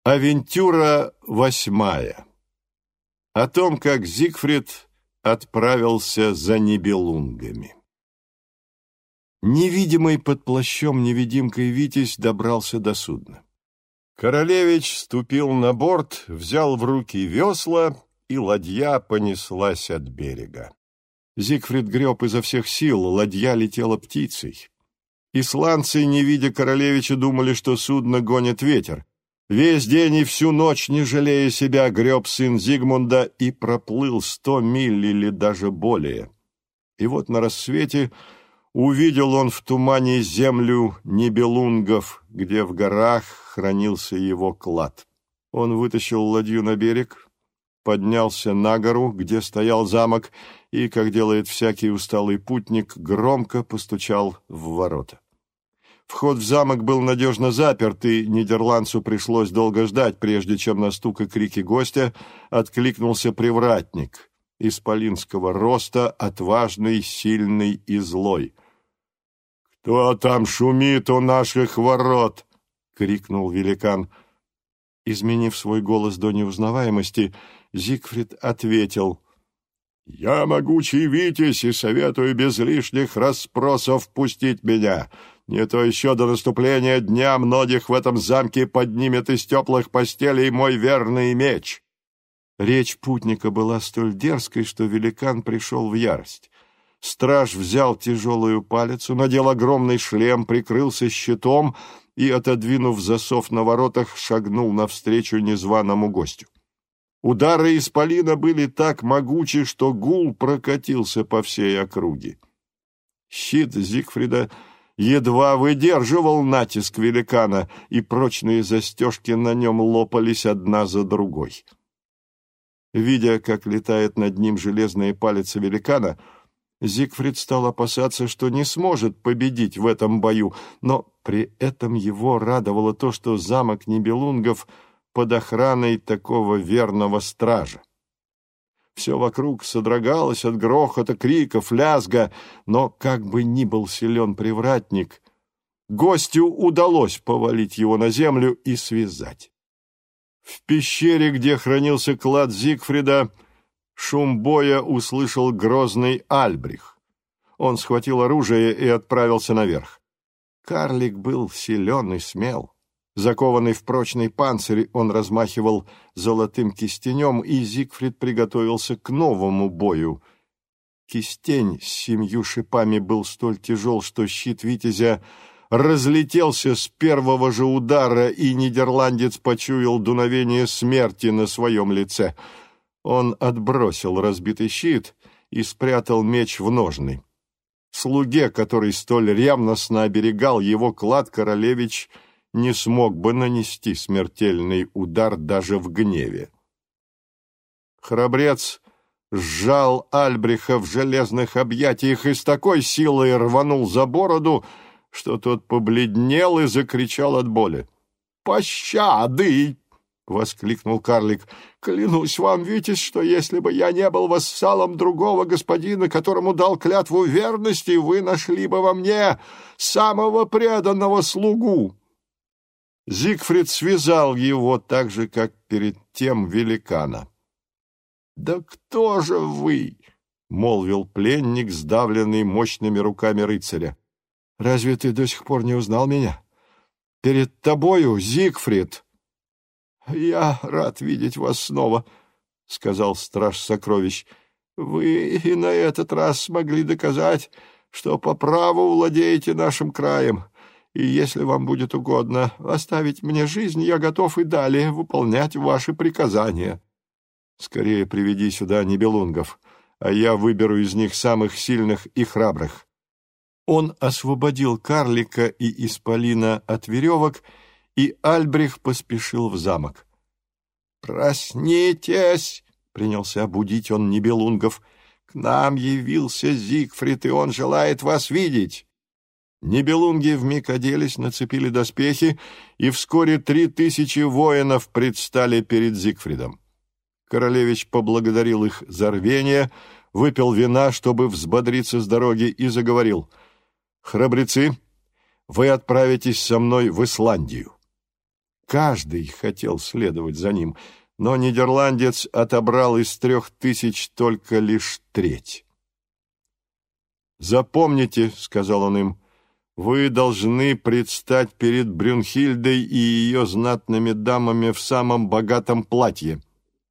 Авентюра 8. О том, как Зигфрид отправился за Нибелунгами. Невидимый под плащом невидимкой Витязь добрался до судна. Королевич ступил на борт, взял в руки весла, и ладья понеслась от берега. Зигфрид греб изо всех сил, ладья летела птицей. Исландцы, не видя королевича, думали, что судно гонит ветер. Весь день и всю ночь, не жалея себя, греб сын Зигмунда и проплыл 100 миль или даже более. И вот на рассвете увидел он в тумане землю Нибелунгов, где в горах хранился его клад. Он вытащил ладью на берег, поднялся на гору, где стоял замок, и, как делает всякий усталый путник, громко постучал в ворота. Вход в замок был надежно заперт, и нидерландцу пришлось долго ждать, прежде чем на стук и крики гостя откликнулся привратник, исполинского роста, отважный, сильный и злой. «Кто там шумит у наших ворот?» — крикнул великан. Изменив свой голос до неузнаваемости, Зигфрид ответил: «Я могучий Витязь и советую без лишних расспросов пустить меня. Не то еще до наступления дня многих в этом замке поднимет из теплых постелей мой верный меч». Речь путника была столь дерзкой, что великан пришел в ярость. Страж взял тяжелую палицу, надел огромный шлем, прикрылся щитом и, отодвинув засов на воротах, шагнул навстречу незваному гостю. Удары исполина были так могучи, что гул прокатился по всей округе. Щит Зигфрида едва выдерживал натиск великана, и прочные застежки на нем лопались одна за другой. Видя, как летает над ним железная палица великана, Зигфрид стал опасаться, что не сможет победить в этом бою, но при этом его радовало то, что замок Нибелунгов под охраной такого верного стража. Все вокруг содрогалось от грохота, криков, лязга, но, как бы ни был силен привратник, гостю удалось повалить его на землю и связать. В пещере, где хранился клад Зигфрида, шум боя услышал грозный Альбрих. Он схватил оружие и отправился наверх. Карлик был силен и смел. Закованный в прочный панцирь, он размахивал золотым кистенем, и Зигфрид приготовился к новому бою. Кистень с 7 шипами был столь тяжел, что щит витязя разлетелся с первого же удара, и нидерландец почуял дуновение смерти на своем лице. Он отбросил разбитый щит и спрятал меч в ножны. Слуге, который столь ревностно оберегал его клад, королевич не смог бы нанести смертельный удар даже в гневе. Храбрец сжал Альбриха в железных объятиях и с такой силой рванул за бороду, что тот побледнел и закричал от боли. «Пощады!» — воскликнул карлик. «Клянусь вам, Витязь, что если бы я не был вассалом другого господина, которому дал клятву верности, вы нашли бы во мне самого преданного слугу». Зигфрид связал его так же, как перед тем великана. «Да кто же вы?» — молвил пленник, сдавленный мощными руками рыцаря. «Разве ты до сих пор не узнал меня? Перед тобою Зигфрид». «Я рад видеть вас снова», — сказал страж сокровищ. «Вы и на этот раз смогли доказать, что по праву владеете нашим краем. И если вам будет угодно оставить мне жизнь, я готов и далее выполнять ваши приказания». «Скорее приведи сюда Нибелунгов, а я выберу из них самых сильных и храбрых». Он освободил карлика и исполина от веревок, и Альбрих поспешил в замок. «Проснитесь!» — принялся будить он Нибелунгов. «К нам явился Зигфрид, и он желает вас видеть». Нибелунги вмиг оделись, нацепили доспехи, и вскоре 3000 воинов предстали перед Зигфридом. Королевич поблагодарил их за рвение, выпил вина, чтобы взбодриться с дороги, и заговорил: «Храбрецы, вы отправитесь со мной в Исландию. Каждый хотел следовать за ним, но нидерландец отобрал из 3000 только лишь треть. «Запомните, — сказал он им, — вы должны предстать перед Брюнхильдой и ее знатными дамами в самом богатом платье».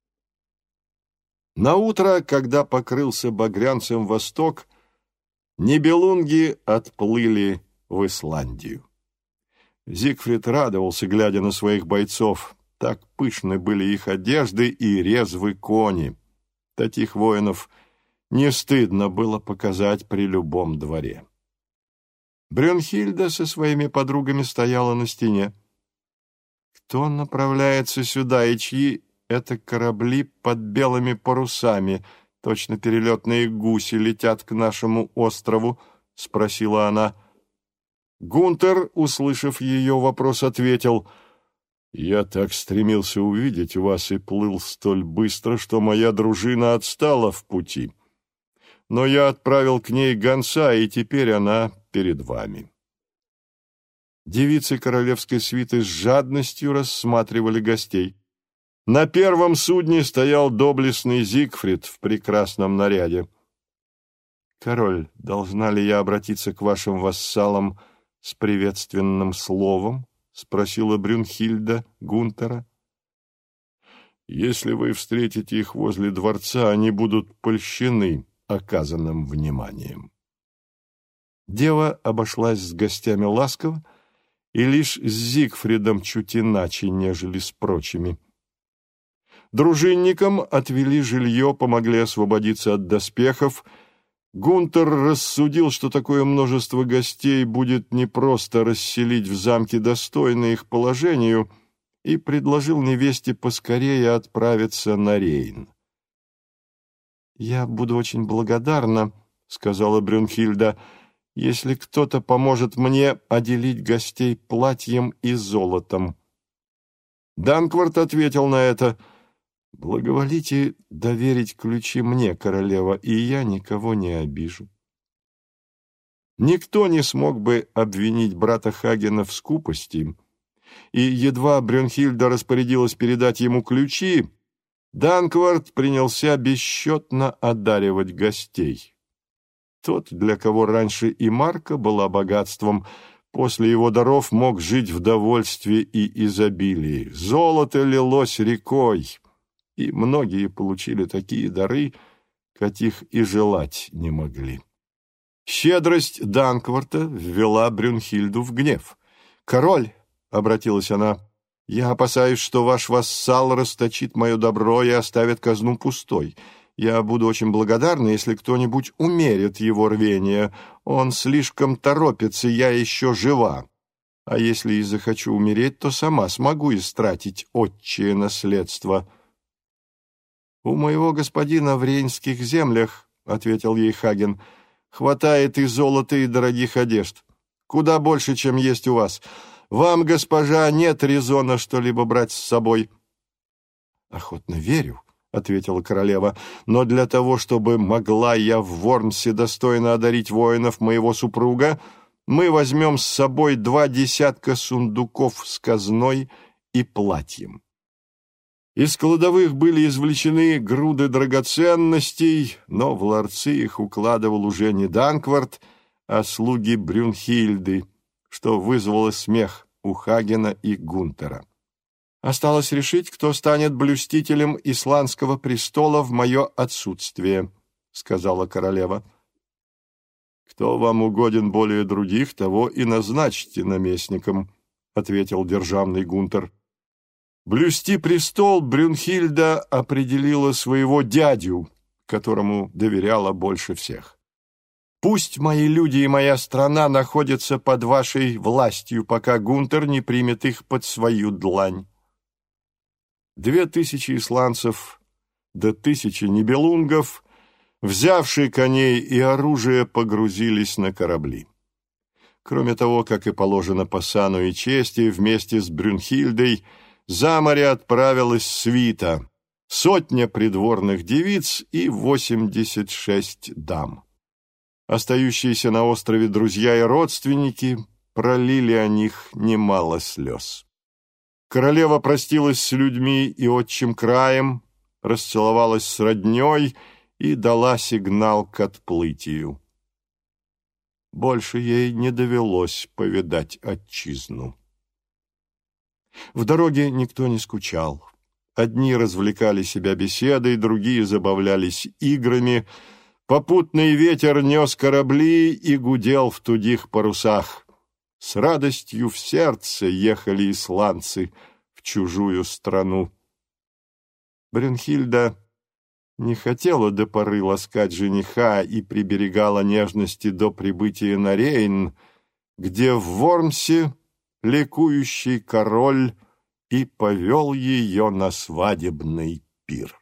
Наутро, когда покрылся багрянцем восток, нибелунги отплыли в Исландию. Зигфрид радовался, глядя на своих бойцов. Так пышны были их одежды и резвы кони. Таких воинов не стыдно было показать при любом дворе. Брюнхильда со своими подругами стояла на стене. «Кто направляется сюда, и чьи это корабли под белыми парусами? Точно перелетные гуси летят к нашему острову?» — спросила она. Гунтер, услышав ее вопрос, ответил: «Я так стремился увидеть вас и плыл столь быстро, что моя дружина отстала в пути. Но я отправил к ней гонца, и теперь она перед вами». Девицы королевской свиты с жадностью рассматривали гостей. На первом судне стоял доблестный Зигфрид в прекрасном наряде. «Король, должна ли я обратиться к вашим вассалам с приветственным словом?» — спросила Брюнхильда Гунтера. «Если вы встретите их возле дворца, они будут польщены оказанным вниманием». Дева обошлась с гостями ласково, и лишь с Зигфридом чуть иначе, нежели с прочими. Дружинникам отвели жилье, помогли освободиться от доспехов. Гунтер рассудил, что такое множество гостей будет непросто расселить в замке достойно их положению, и предложил невесте поскорее отправиться на Рейн. «Я буду очень благодарна, — сказала Брюнхильда, — если кто-то поможет мне отделить гостей платьем и золотом». Данкварт ответил на это: «Благоволите доверить ключи мне, королева, и я никого не обижу». Никто не смог бы обвинить брата Хагена в скупости, и едва Брюнхильда распорядилась передать ему ключи, Данкварт принялся бесчетно одаривать гостей. Тот, для кого раньше и марка была богатством, после его даров мог жить в довольстве и изобилии. Золото лилось рекой, и многие получили такие дары, каких и желать не могли. Щедрость Данкварта ввела Брюнхильду в гнев. «Король, — обратилась она, — я опасаюсь, что ваш вассал расточит мое добро и оставит казну пустой. Я буду очень благодарна, если кто-нибудь умерит его рвение. Он слишком торопится, я еще жива. А если и захочу умереть, то сама смогу истратить отчее наследство». «У моего господина в рейнских землях, — ответил ей Хаген, — хватает и золота, и дорогих одежд. Куда больше, чем есть у вас. Вам, госпожа, нет резона что-либо брать с собой». «Охотно верю, — ответила королева, — но для того, чтобы могла я в Вормсе достойно одарить воинов моего супруга, мы возьмем с собой 20 сундуков с казной и платьем». Из кладовых были извлечены груды драгоценностей, но в ларцы их укладывал уже не Данкварт, а слуги Брюнхильды, что вызвало смех у Хагена и Гунтера. «Осталось решить, кто станет блюстителем исландского престола в мое отсутствие», — сказала королева. «Кто вам угоден более других, того и назначьте наместником», — ответил державный Гунтер. Блюсти престол Брюнхильда определила своего дядю, которому доверяла больше всех. «Пусть мои люди и моя страна находятся под вашей властью, пока Гунтер не примет их под свою длань». 2000 исландцев до 1000 нибелунгов, взявшие коней и оружие, погрузились на корабли. Кроме того, как и положено по сану и чести, вместе с Брюнхильдой за море отправилась свита, 100 придворных девиц и 86 дам. Остающиеся на острове друзья и родственники пролили о них немало слез. Королева простилась с людьми и отчим краем, расцеловалась с родней и дала сигнал к отплытию. Больше ей не довелось повидать отчизну. В дороге никто не скучал. Одни развлекали себя беседой, другие забавлялись играми. Попутный ветер нес корабли и гудел в тугих парусах. С радостью в сердце ехали исландцы в чужую страну. Брюнхильда не хотела до поры ласкать жениха и приберегала нежности до прибытия на Рейн, где в Вормсе ликующий король и повел ее на свадебный пир.